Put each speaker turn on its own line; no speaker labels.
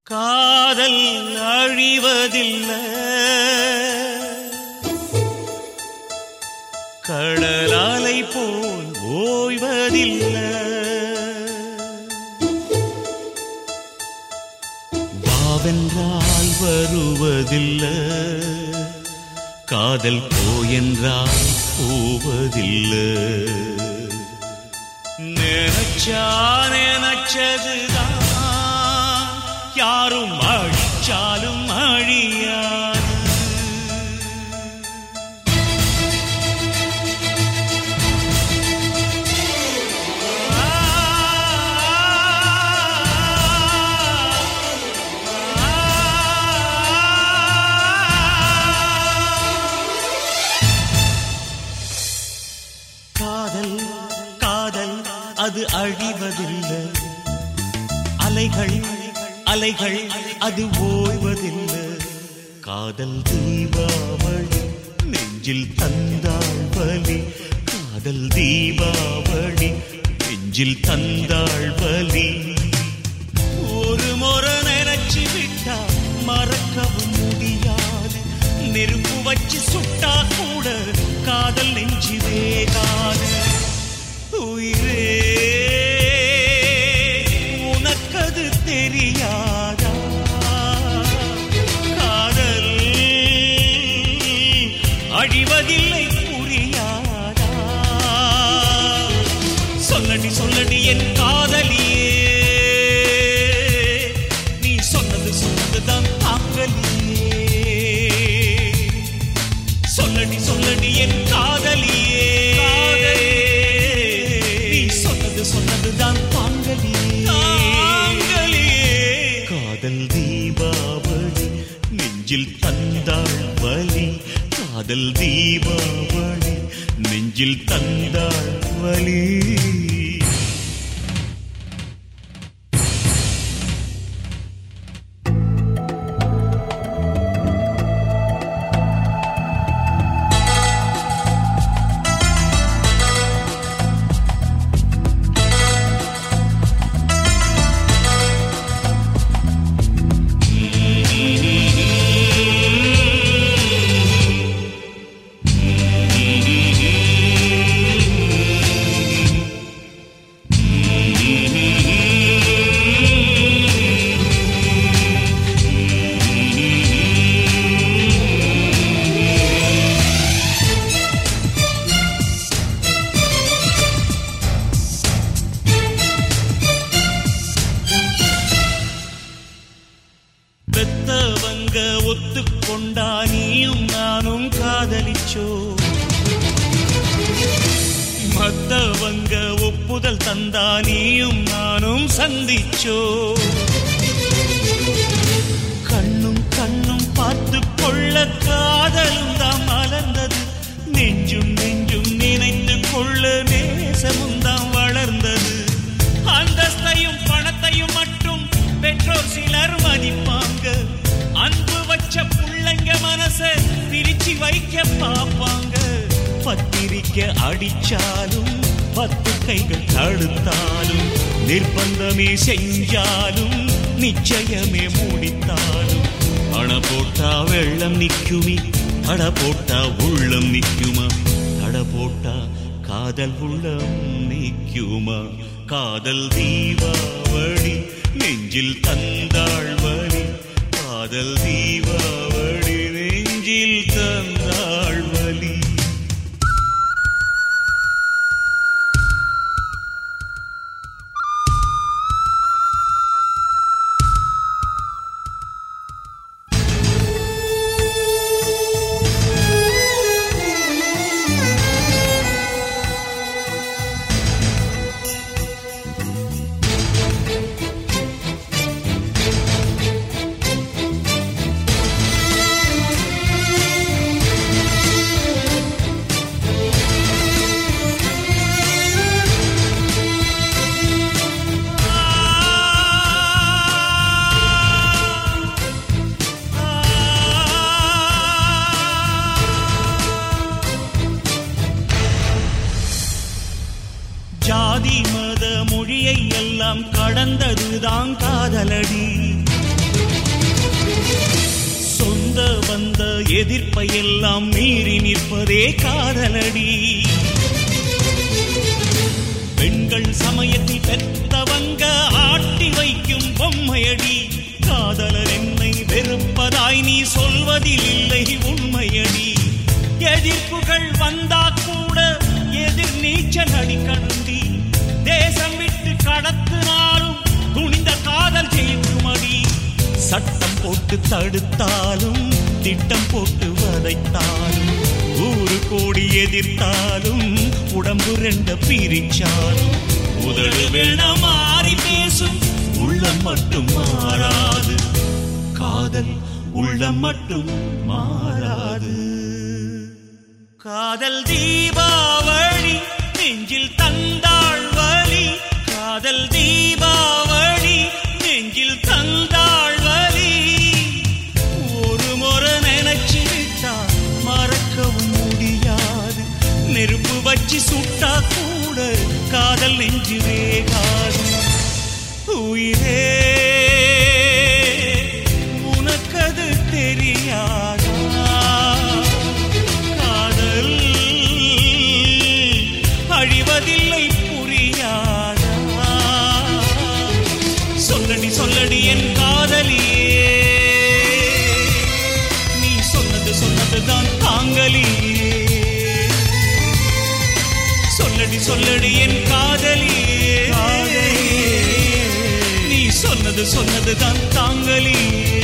காதல் அழிவதில்லை, கடலாலை போல் ஓய்வதில்லை. வாவென்றால் வருவதில்லை, காதல் போயென்றால் போவதில்லை. நினைச்சா நினைச்சதுதான் யாரும் அழிச்சாலும் அழியாது. காதல் காதல் அது அழிவதில்லை, அலைகள் அலைகள் அது ஓய்வதில்லை. காதல் தீபாவளி நெஞ்சில் தந்தாள் வலி, காதல் தீபாவளி நெஞ்சில் தந்தாள் வலி. ஒரு முறை நினைச்சு விட்டா மறக்கவும் முடியாது, நெருப்பு வச்சு சுட்டா கூட காதல் நெஞ்சு வேகாது. உயிரே உனக்கது தெரியாதா, காதல் அழிவதில்லை புரியாதா. சொல்லடி சொல்லடி என் காதலியே, நீ சொன்னது சொன்னதுதான் தாங்கலியே. சொல்லடி சொல்லடி என் காதலியே, நீ சொன்னது சொன்னதுதான் தாங்கலியே. காதல் தீபாவளி நெஞ்சில் தந்தாள் வலி, காதல் தீபாவளி நெஞ்சில் தந்தாள் வலி. பெத்தவங்க ஒத்துக்கொண்டா நீயும் நானும் காதலிச்சோ, மத்தவங்க ஒப்புதல் தந்தா நீயும் நானும் சந்திச்சோ. கண்ணும் கண்ணும் பார்த்து கொள்ள காதலும் தான் மலர்ந்தது, நெஞ்சும் நெஞ்சும் நினைத்து கொள்ள நேசமும் தான் வளர்ந்தது. அந்தஸ்தையும் பணத்தையும் மட்டும் பெற்றோர் சிலர் மதிப்பாங்க, அன்பு வச்ச புள்ளைங்க மனச பிரிச்சு வைக்க பாப்பாங்க. பத்திரிக்க அடிச்சாலும் 10 கைகள் தடுத்தாலும், நிர்பந்தமே செஞ்சாலும் நிச்சயமே மூடித்தாலும், அண போட்டா வெள்ளம் நிக்குமே, தட போட்டா உள்ளம் நிக்குமா, தட போட்டா காதல் உள்ளம் நிக்குமா. காதல் தீபாவளி நெஞ்சில் தந்தாள் வலி, காதல் தீபாவளி நெஞ்சில் தந்தாள் வலி. ஜாதி மத மொழியை எல்லாம் கடந்ததுதான் காதலடி. எதிர்ப்பையெல்லாம் மீறி நிற்பதே காதலடி. பெண்கள் சமயத்தில் பெத்தவங்க ஆட்டி வைக்கும் பொம்மையடி. காதலர் என்னை வெறுப்பதாய் நீ சொல்வதில் இல்லை உண்மையடி. எதிர்ப்புகள் வந்தா கூட எதிர் நீச்சல் அடிக்கணுண்டி. தேசம் விட்டு கடத்தினாலும் துணிந்த காதல் ஜெயிக்குமடி. சட்டம் போட்டு தடுத்தாலும் திட்டம் போட்டு வதைத்தாலும் 100 கோடி எதிர்த்தாலும் உடம்பு 2 பிரிச்சாலும் உதடு வேண மாறி பேசும் உள்ளம் மட்டும் மாறாது. காதல் உள்ளம் மட்டும் மாறாது. காதல் தீபாவளி நெஞ்சில் தந்தாள் வலி. காதல் தீபாவளி நெஞ்சில் தந்தாள் வலி. ஒரு முறை நினைச்சுட்டா மறக்கவும் முடியாது. நெருப்பு வச்சு சுட்டா கூட காதல் நெஞ்சு வேகாது. உயிரே உனக்கது தெரியாதா? காதல் அழிவதில்லை புரியாதா? சொல்லடி சொல்லடி என் காதலியே, நீ சொன்னதுதான் தாங்கலியே. சொல்லடி சொல்லடி என் காதலியே, நீ சொன்னதுதான் தாங்கலியே.